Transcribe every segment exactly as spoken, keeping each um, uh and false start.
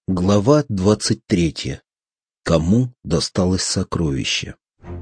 Глава двадцать третья. Кому досталось сокровище?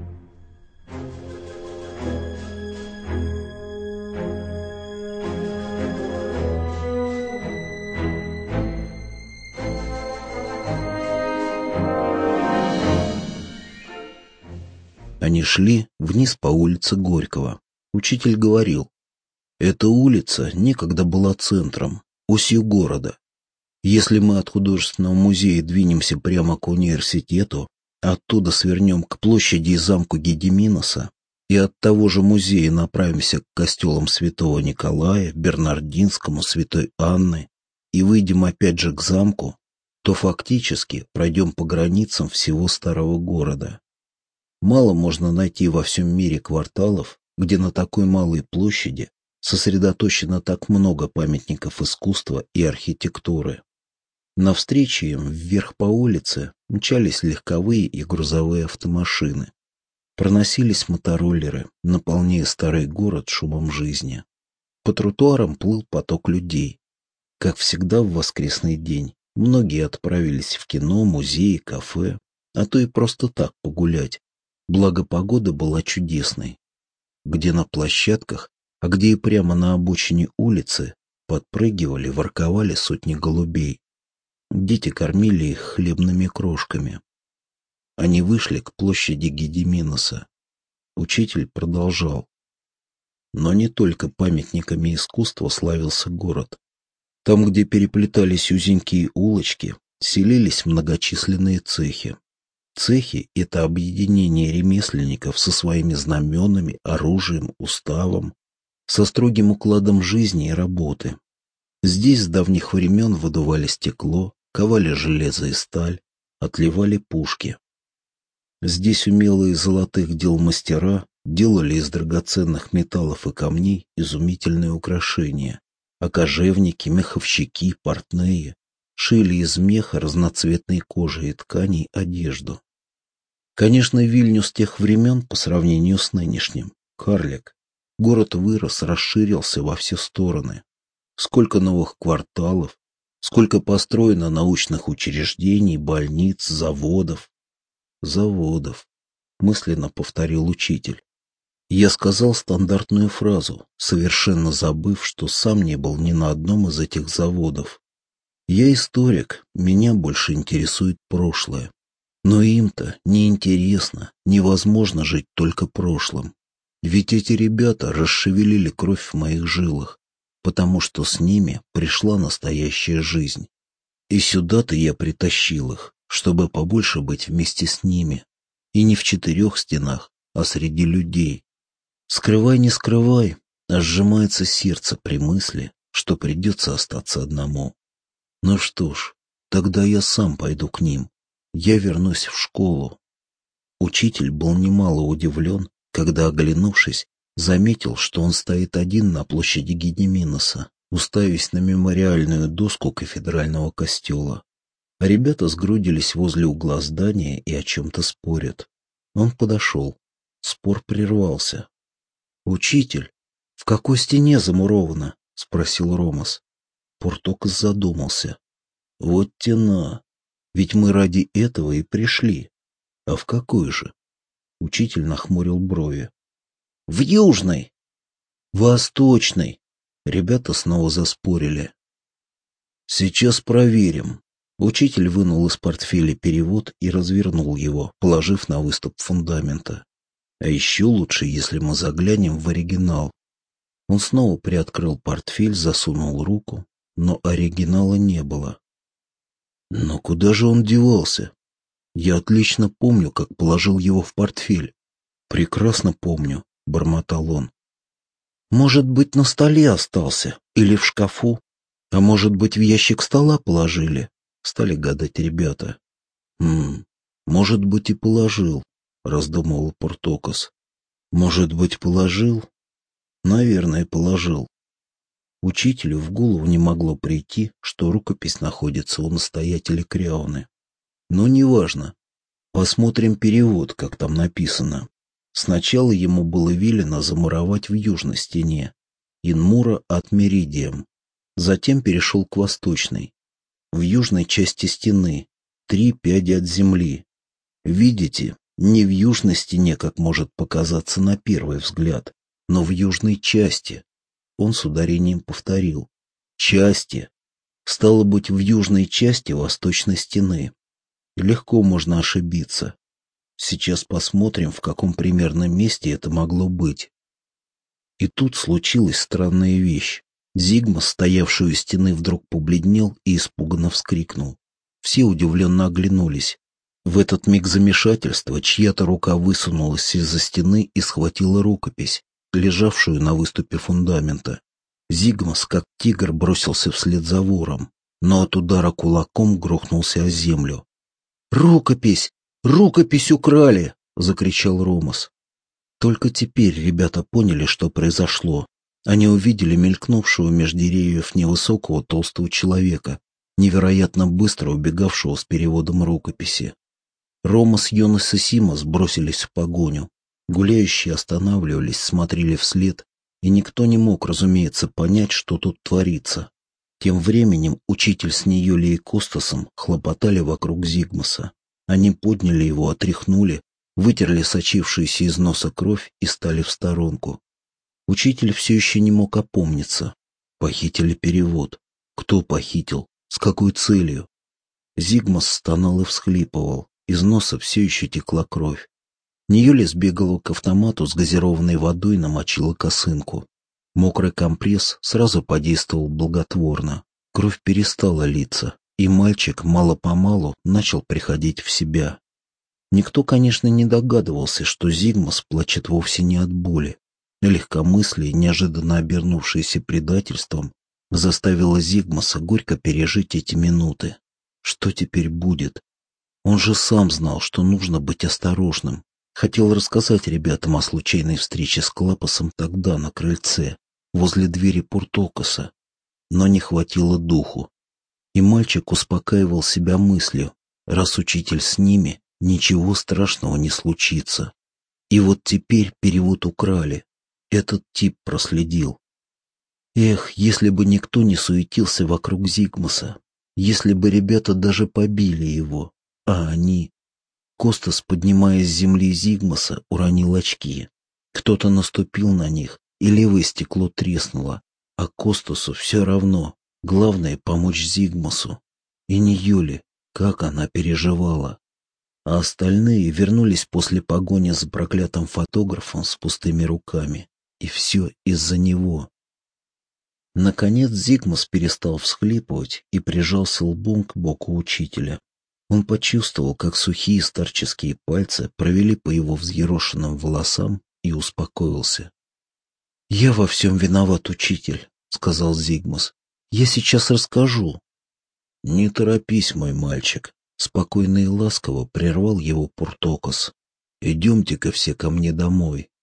Они шли вниз по улице Горького. Учитель говорил: «Эта улица некогда была центром, осью города. Если мы от художественного музея двинемся прямо к университету, оттуда свернем к площади и замку Гедиминоса, и от того же музея направимся к костелам Святого Николая, Бернардинскому, Святой Анны, и выйдем опять же к замку, то фактически пройдем по границам всего старого города. Мало можно найти во всем мире кварталов, где на такой малой площади сосредоточено так много памятников искусства и архитектуры». Навстречу им вверх по улице мчались легковые и грузовые автомашины. Проносились мотороллеры, наполняя старый город шумом жизни. По тротуарам плыл поток людей. Как всегда в воскресный день, многие отправились в кино, музеи, кафе, а то и просто так погулять, благо погода была чудесной. Где на площадках, а где и прямо на обочине улицы подпрыгивали, ворковали сотни голубей. Дети кормили их хлебными крошками. Они вышли к площади Гедиминоса. Учитель продолжал. Но не только памятниками искусства славился город. Там, где переплетались узенькие улочки, селились многочисленные цехи. Цехи — это объединение ремесленников со своими знаменами, оружием, уставом, со строгим укладом жизни и работы. Здесь с давних времен выдували стекло, ковали железо и сталь, отливали пушки. Здесь умелые золотых дел мастера делали из драгоценных металлов и камней изумительные украшения, а кожевники, меховщики, портные шили из меха, разноцветной кожи и тканей одежду. Конечно, Вильнюс тех времен по сравнению с нынешним — карлик. Город вырос, расширился во все стороны. Сколько новых кварталов, сколько построено научных учреждений, больниц, заводов. Заводов, мысленно повторил учитель. Я сказал стандартную фразу, совершенно забыв, что сам не был ни на одном из этих заводов. Я историк, меня больше интересует прошлое. Но им-то неинтересно, невозможно жить только прошлым. Ведь эти ребята расшевелили кровь в моих жилах, потому что с ними пришла настоящая жизнь. И сюда-то я притащил их, чтобы побольше быть вместе с ними. И не в четырех стенах, а среди людей. Скрывай, не скрывай, а сжимается сердце при мысли, что придется остаться одному. Ну что ж, тогда я сам пойду к ним. Я вернусь в школу. Учитель был немало удивлен, когда, оглянувшись, заметил, что он стоит один на площади Гедиминоса, уставясь на мемориальную доску кафедрального костела. А ребята сгрудились возле угла здания и о чем-то спорят. Он подошел. Спор прервался. «Учитель, в какой стене замуровано?» — спросил Ромас. Портокос задумался. «Вот тена. Ведь мы ради этого и пришли. А в какой же?» Учитель нахмурил брови. «В южной!» «Восточной!» Ребята снова заспорили. «Сейчас проверим». Учитель вынул из портфеля перевод и развернул его, положив на выступ фундамента. «А еще лучше, если мы заглянем в оригинал». Он снова приоткрыл портфель, засунул руку, но оригинала не было. Но куда же он девался? Я отлично помню, как положил его в портфель. Прекрасно помню, бормотал он. Может быть, на столе остался или в шкафу, а может быть, в ящик стола положили, стали гадать ребята. Хм, может быть, и положил, раздумывал Портокос. Может быть, положил? Наверное, положил. Учителю в голову не могло прийти, что рукопись находится у настоятеля Кряуны. Но неважно. Посмотрим перевод, как там написано. Сначала ему было велено замуровать в южной стене, in mura ad meridiem. Затем перешел к восточной. в южной части стены, три пяди от земли. Видите, не в южной стене, как может показаться на первый взгляд, но в южной части. Он с ударением повторил. Части. Стало быть, в южной части восточной стены. Легко можно ошибиться. Сейчас посмотрим, в каком примерном месте это могло быть. И тут случилась странная вещь. Зигмас, стоявший у стены, вдруг побледнел и испуганно вскрикнул. Все удивленно оглянулись. В этот миг замешательства чья-то рука высунулась из-за стены и схватила рукопись, лежавшую на выступе фундамента. Зигмас, как тигр, бросился вслед за вором, но от удара кулаком грохнулся о землю. «Рукопись! Рукопись украли!» — закричал Ромас. Только теперь ребята поняли, что произошло. Они увидели мелькнувшего меж деревьев невысокого толстого человека, невероятно быстро убегавшего с переводом рукописи. Ромас, Йонас и Симас бросились в погоню. Гуляющие останавливались, смотрели вслед, и никто не мог, разумеется, понять, что тут творится. Тем временем учитель с Ниёлей и Костасом хлопотали вокруг Зигмаса. Они подняли его, отряхнули, вытерли сочившуюся из носа кровь и стали в сторонку. Учитель все еще не мог опомниться. Похитили перевод. Кто похитил? С какой целью? Зигмас стонал и всхлипывал. Из носа все еще текла кровь. Ниёля сбегала к автомату с газированной водой и намочила косынку. Мокрый компресс сразу подействовал благотворно. Кровь перестала литься, и мальчик мало-помалу начал приходить в себя. Никто, конечно, не догадывался, что Зигмас плачет вовсе не от боли. Легкомыслие, неожиданно обернувшееся предательством, заставило Зигмаса горько пережить эти минуты. Что теперь будет? Он же сам знал, что нужно быть осторожным. Хотел рассказать ребятам о случайной встрече с Клапосом тогда на крыльце, возле двери Пуртокоса, но не хватило духу. И мальчик успокаивал себя мыслью, раз учитель с ними, ничего страшного не случится. И вот теперь перевод украли. Этот тип проследил. Эх, если бы никто не суетился вокруг Зигмаса, если бы ребята даже побили его, а они... Костас, поднимаясь с земли Зигмаса, уронил очки. Кто-то наступил на них, и левое стекло треснуло, а Костасу все равно. Главное — помочь Зигмасу. И Ниёле, как она переживала. А остальные вернулись после погони за проклятым фотографом с пустыми руками. И все из-за него. Наконец Зигмас перестал всхлипывать и прижался лбом к боку учителя. Он почувствовал, как сухие старческие пальцы провели по его взъерошенным волосам, и успокоился. «Я во всем виноват, учитель», — сказал Зигмас. «Я сейчас расскажу». «Не торопись, мой мальчик», — спокойно и ласково прервал его Пуртокос. «Идемте-ка все ко мне домой.